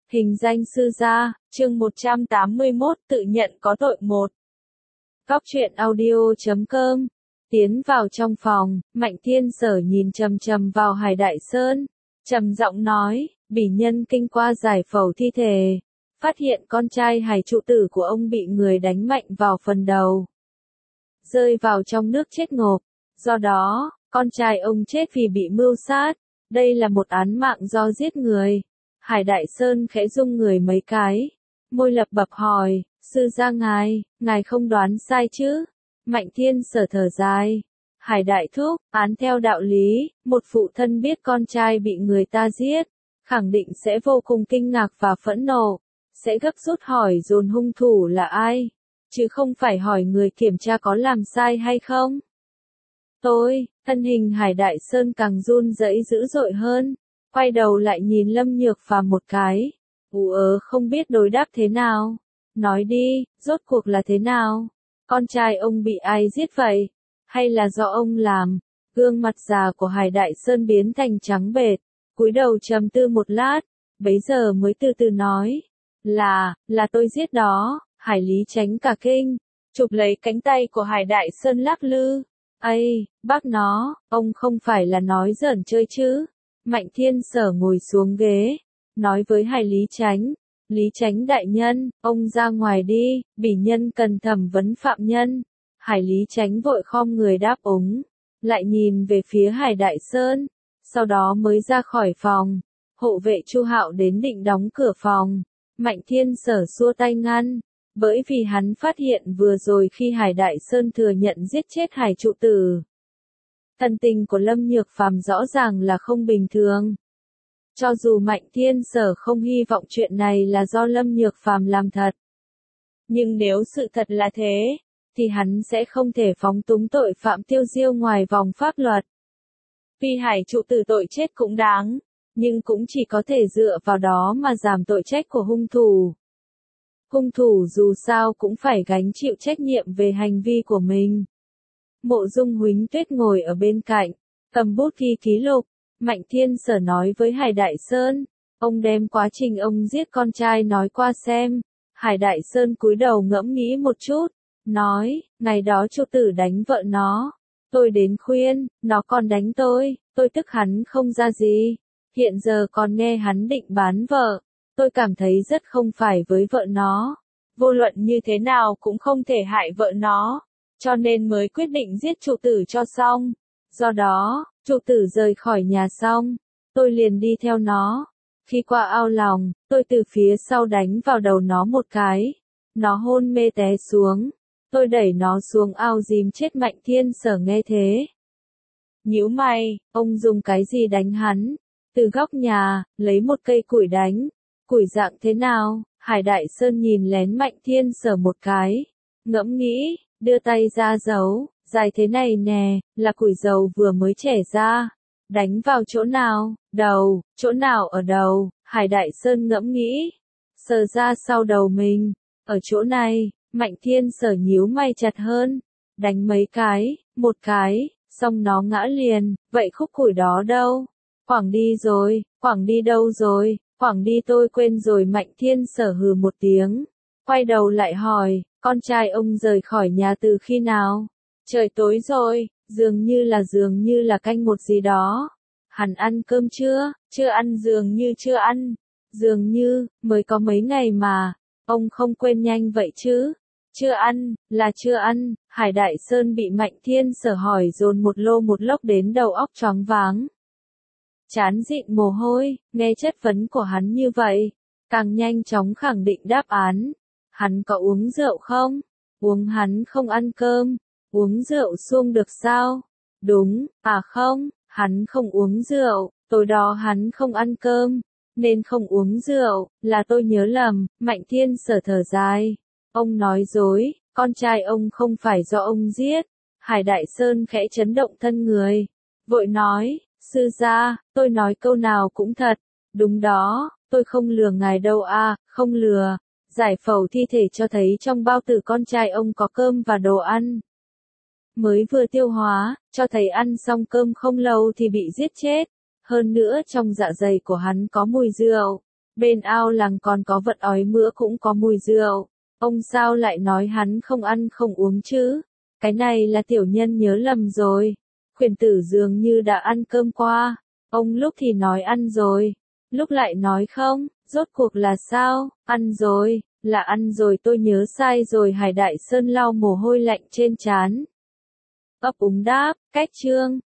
Hình danh sư gia, chương 181 tự nhận có tội 1. Góc truyện audio.com. Tiến vào trong phòng, Mạnh Thiên Sở nhìn chằm chằm vào Hải Đại Sơn, trầm giọng nói, bỉ nhân kinh qua giải phẫu thi thể, phát hiện con trai Hải trụ tử của ông bị người đánh mạnh vào phần đầu, rơi vào trong nước chết ngộp, do đó, con trai ông chết vì bị mưu sát, đây là một án mạng do giết người. Hải Đại Sơn khẽ rung người mấy cái, môi lập bập hỏi, sư gia ngài không đoán sai chứ? Mạnh Thiên Sở thở dài. Hải Đại Thúc, án theo đạo lý, một phụ thân biết con trai bị người ta giết, khẳng định sẽ vô cùng kinh ngạc và phẫn nộ, sẽ gấp rút hỏi dồn hung thủ là ai, chứ không phải hỏi người kiểm tra có làm sai hay không. Thân hình Hải Đại Sơn càng run rẩy dữ dội hơn, quay đầu lại nhìn Lâm Nhược Phàm một cái, không biết đối đáp thế nào. Nói đi, rốt cuộc là thế nào? Con trai ông bị ai giết vậy? Hay là do ông làm? Gương mặt già của Hải Đại Sơn biến thành trắng bệch, cúi đầu trầm tư một lát, bấy giờ mới từ từ nói, là tôi giết đó. Hải Lý Chánh cả kinh, chụp lấy cánh tay của Hải Đại Sơn lắc lư. Bác nó, ông không phải là nói giỡn chơi chứ? Mạnh Thiên Sở ngồi xuống ghế, nói với Hải Lý Chánh, Lý Chánh đại nhân, ông ra ngoài đi, bỉ nhân cần thẩm vấn phạm nhân. Hải Lý Chánh vội khom người đáp ứng, lại nhìn về phía Hải Đại Sơn, sau đó mới ra khỏi phòng. Hộ vệ Chu Hạo đến định đóng cửa phòng, Mạnh Thiên Sở xua tay ngăn, bởi vì hắn phát hiện vừa rồi khi Hải Đại Sơn thừa nhận giết chết Hải trụ tử, thần tình của Lâm Nhược Phàm rõ ràng là không bình thường. Cho dù Mạnh Thiên Sở không hy vọng chuyện này là do Lâm Nhược Phàm làm thật, nhưng nếu sự thật là thế, thì hắn sẽ không thể phóng túng tội phạm tiêu diêu ngoài vòng pháp luật. Vì Hải trụ tử tội chết cũng đáng, nhưng cũng chỉ có thể dựa vào đó mà giảm tội trách của hung thủ. Hung thủ dù sao cũng phải gánh chịu trách nhiệm về hành vi của mình. Mộ Dung Huỳnh Tuyết ngồi ở bên cạnh, cầm bút ghi ký lục. Mạnh Thiên Sở nói với Hải Đại Sơn, ông đem quá trình ông giết con trai nói qua xem. Hải Đại Sơn cúi đầu ngẫm nghĩ một chút, nói, ngày đó trụ tử đánh vợ nó, tôi đến khuyên, nó còn đánh tôi tức hắn không ra gì, hiện giờ còn nghe hắn định bán vợ, tôi cảm thấy rất không phải với vợ nó, vô luận như thế nào cũng không thể hại vợ nó, cho nên mới quyết định giết trụ tử cho xong. Do đó, trụ tử rời khỏi nhà xong, tôi liền đi theo nó. Khi qua ao lòng, tôi từ phía sau đánh vào đầu nó một cái. Nó hôn mê té xuống. Tôi đẩy nó xuống ao dìm chết. Mạnh Thiên Sở nghe thế, nhíu mày, ông dùng cái gì đánh hắn? Từ góc nhà, lấy một cây củi đánh. Củi dạng thế nào? Hải Đại Sơn nhìn lén Mạnh Thiên Sở một cái, ngẫm nghĩ, đưa tay ra giấu. Dài thế này nè, là củi dầu vừa mới chẻ ra. Đánh vào chỗ nào? Đầu. Chỗ nào ở đầu? Hải Đại Sơn ngẫm nghĩ. Sờ ra sau đầu mình. Ở chỗ này. Mạnh Thiên Sở nhíu mày chặt hơn. Đánh mấy cái, một cái, xong nó ngã liền. Vậy khúc củi đó đâu? Quảng đi rồi. Quảng đi đâu rồi? Quảng đi tôi quên rồi. Mạnh Thiên Sở hừ một tiếng, quay đầu lại hỏi, con trai ông rời khỏi nhà từ khi nào? Trời tối rồi, dường như là canh một gì đó. Hắn ăn cơm chưa? Chưa ăn. Dường như chưa ăn. Dường như, mới có mấy ngày mà, ông không quên nhanh vậy chứ? Chưa ăn, là chưa ăn. Hải Đại Sơn bị Mạnh Thiên Sở hỏi dồn một lô một lốc đến đầu óc choáng váng. Chán dịn mồ hôi, nghe chất vấn của hắn như vậy, càng nhanh chóng khẳng định đáp án. Hắn có uống rượu không? Uống. Hắn không ăn cơm. Uống rượu xuông được sao? Đúng, không, hắn không uống rượu, tối đó hắn không ăn cơm, nên không uống rượu, là tôi nhớ lầm. Mạnh Thiên Sở thở dài. Ông nói dối, con trai ông không phải do ông giết. Hải Đại Sơn khẽ chấn động thân người, vội nói, sư gia, tôi nói câu nào cũng thật. Đúng đó, tôi không lừa ngài đâu không lừa. Giải phẫu thi thể cho thấy trong bao tử con trai ông có cơm và đồ ăn. Mới vừa tiêu hóa, cho thấy ăn xong cơm không lâu thì bị giết chết. Hơn nữa trong dạ dày của hắn có mùi rượu. Bên ao làng còn có vật ói mửa cũng có mùi rượu. Ông sao lại nói hắn không ăn không uống chứ? Cái này là tiểu nhân nhớ lầm rồi. Khuyển tử dường như đã ăn cơm qua. Ông lúc thì nói ăn rồi, lúc lại nói không, rốt cuộc là sao? Ăn rồi, là ăn rồi, tôi nhớ sai rồi. Hải Đại Sơn lau mồ hôi lạnh trên trán. Ấp úng đáp, cách chương.